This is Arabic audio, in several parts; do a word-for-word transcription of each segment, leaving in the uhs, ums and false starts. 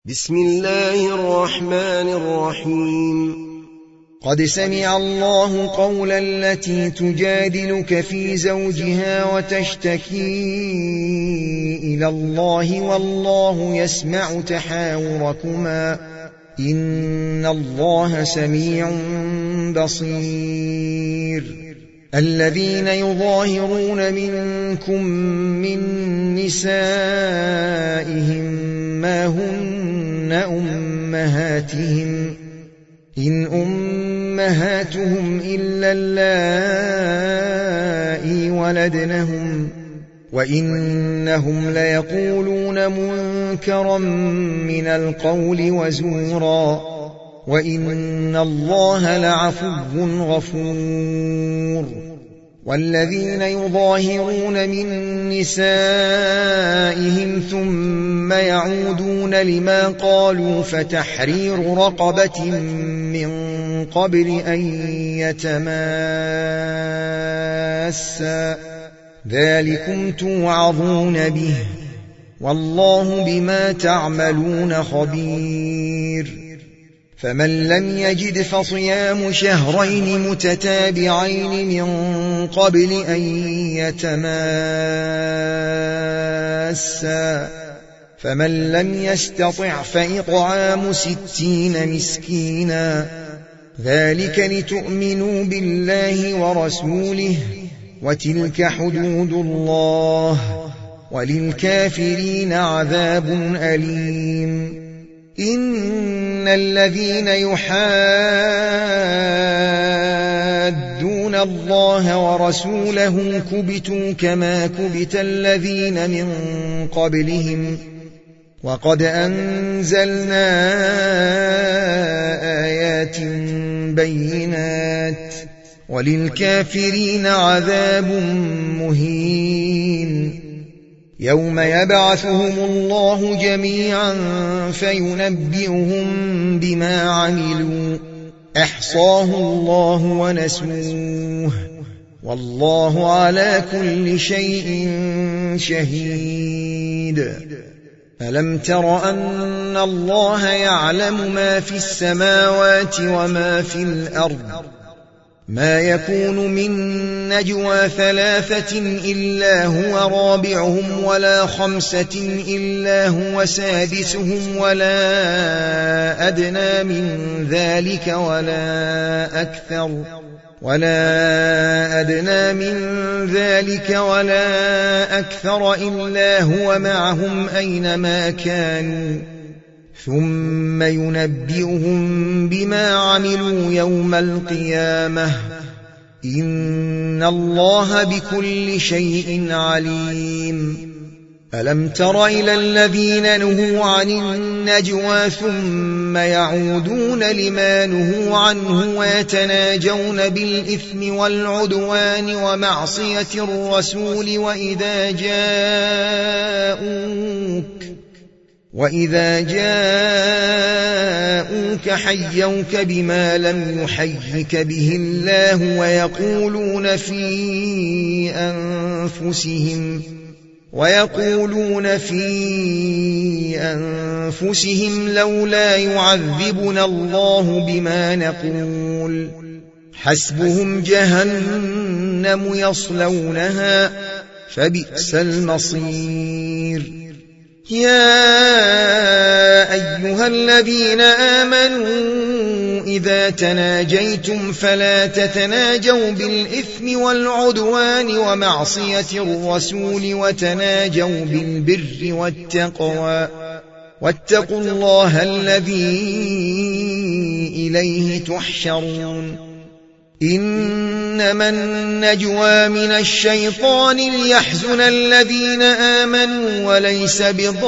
بسم الله الرحمن الرحيم. قد سمع الله قول التي تجادلك في زوجها وتشتكي إلى الله والله يسمع تحاوركما إن الله سميع بصير. الذين يظاهرون منكم من نسائهم ما هن أمهاتهم إن أمهاتهم إلا اللائي ولدنهم وإنهم ليقولون منكرا من القول وزورا وإن الله لعفو غفور. والذين يظاهرون من نسائهم ثم يعودون لما قالوا فتحرير رقبة من قبل أن يتماسا ذلكم توعظون به والله بما تعملون خبير. فمن لم يجد فصيام شهرين متتابعين من قبل أن يتماسا فمن لم يستطع فإطعام ستين مسكينا ذلك لتؤمنوا بالله ورسوله وتلك حدود الله وللكافرين عذاب أليم. إن الذين يحادون الله ورسوله كبتوا كما كبت الذين من قبلهم وقد أنزلنا آيات بينات وللكافرين عذاب مهين. يوم يبعثهم الله جميعا فينبئهم بما عملوا أحصاه الله ونسوه والله على كل شيء شهيد. ألم تر أن الله يعلم ما في السماوات وما في الأرض ما يكون من نجوى ثلاثة إلا هو رابعهم ولا خمسة إلا هو سادسهم ولا أدنى من ذلك ولا أكثر ولا أدنى من ذلك ولا أكثر إلا هو معهم أينما كانوا ثم ينبئهم بما عملوا يوم القيامة إن الله بكل شيء عليم. ألم تر إلى الذين نهوا عن النجوى ثم يعودون لما نهوا عنه ويتناجون بالإثم والعدوان ومعصية الرسول وإذا جاءوك وإذا جاءوك حيوك بما لم يحيك به الله ويقولون في أنفسهم ويقولون في أنفسهم لولا يعذبنا الله بما نقول حسبهم جهنم يصلونها فبئس المصير. يا أيها الذين آمنوا إذا تناجيتم فلا تتناجوا بالإثم والعدوان ومعصية الرسول وتناجوا بالبر والتقوى واتقوا الله الذي إليه تحشرون. إنما النجوى من الشيطان ليحزن الذين آمنوا وليس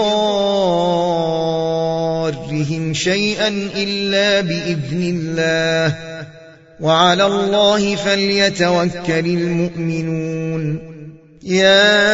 بضارهم شيئا إلا بإذن الله وعلى الله فليتوكل المؤمنون. يا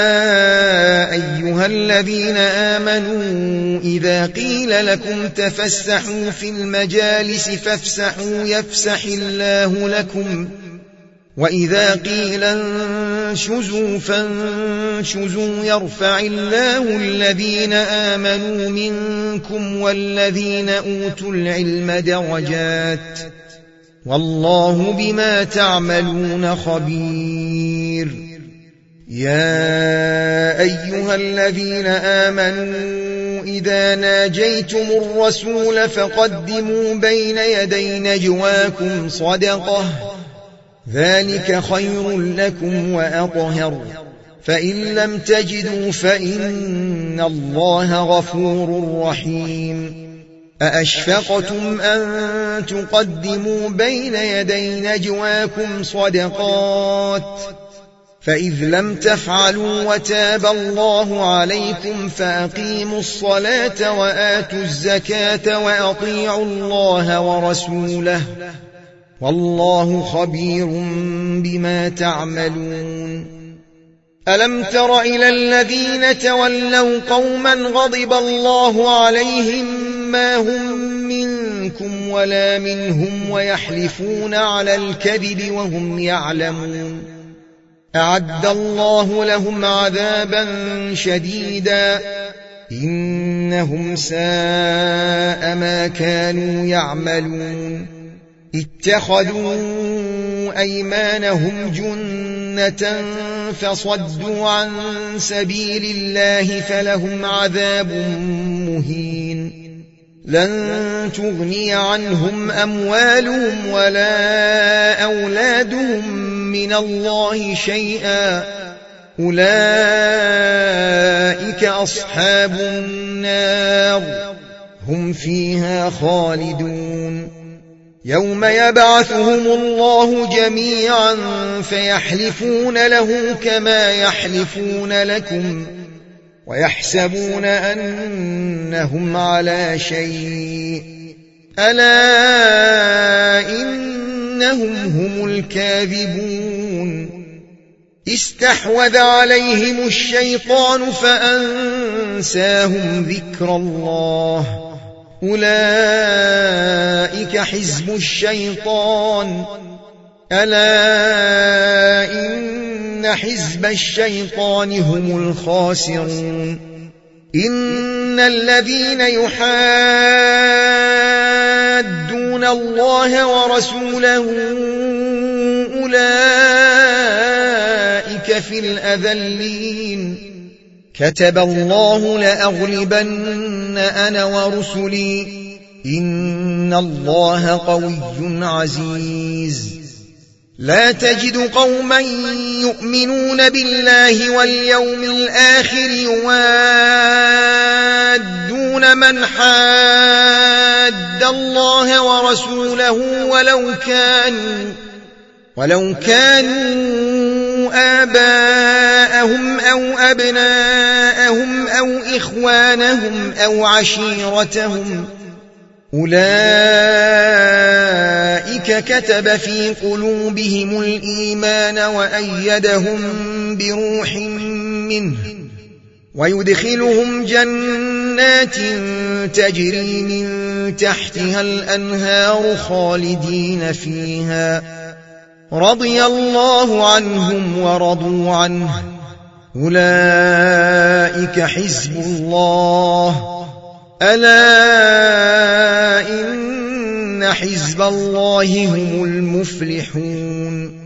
أيها الذين آمنوا إذا قيل لكم تفسحوا في المجالس فافسحوا يفسح الله لكم وإذا قيل انشزوا فانشزوا يرفع الله الذين آمنوا منكم والذين أوتوا العلم درجات والله بما تعملون خبير. يا أيها الذين آمنوا إذا ناجيتم الرسول فقدموا بين يدي نجواكم صدقة ذلك خير لكم وأطهر فإن لم تجدوا فإن الله غفور رحيم. أأشفقتم أن تقدموا بين يدي نجواكم صدقات فإذ لم تفعلوا وتاب الله عليكم فأقيموا الصلاة وآتوا الزكاة وأطيعوا الله ورسوله والله خبير بما تعملون. ألم تر إلى الذين تولوا قوما غضب الله عليهم ما هم منكم ولا منهم ويحلفون على الكذب وهم يعلمون أعد الله لهم عذابا شديدا إنهم ساء ما كانوا يعملون. اتخذوا أيمانهم جنة فصدوا عن سبيل الله فلهم عذاب مهين. لن تغني عنهم أموالهم ولا أولادهم من الله شيئا أولئك أصحاب النار هم فيها خالدون. يوم يبعثهم الله جميعا فيحلفون له كما يحلفون لكم ويحسبون أنهم على شيء ألا إنهم هم الكاذبون. استحوذ عليهم الشيطان فأنساهم ذكر الله أولئك حزب الشيطان ألا إن حزب الشيطان هم الخاسرون. إن الذين يحادون الله ورسوله أولئك في الأذلين. كتب الله لأغلبن أنا ورسلي إن الله قوي عزيز. لا تجد قوما يؤمنون بالله واليوم الآخر يوادون من حاد الله ورسوله ولو كانوا ولو كانوا آباءهم أو أبناءهم أو إخوانهم أو عشيرتهم أولئك كتب في قلوبهم الإيمان وأيدهم بروح منه ويدخلهم جنات تجري من تحتها الأنهار خالدين فيها رضي الله عنهم ورضوا عنه أولئك حزب الله ألا إن حزب الله هم المفلحون.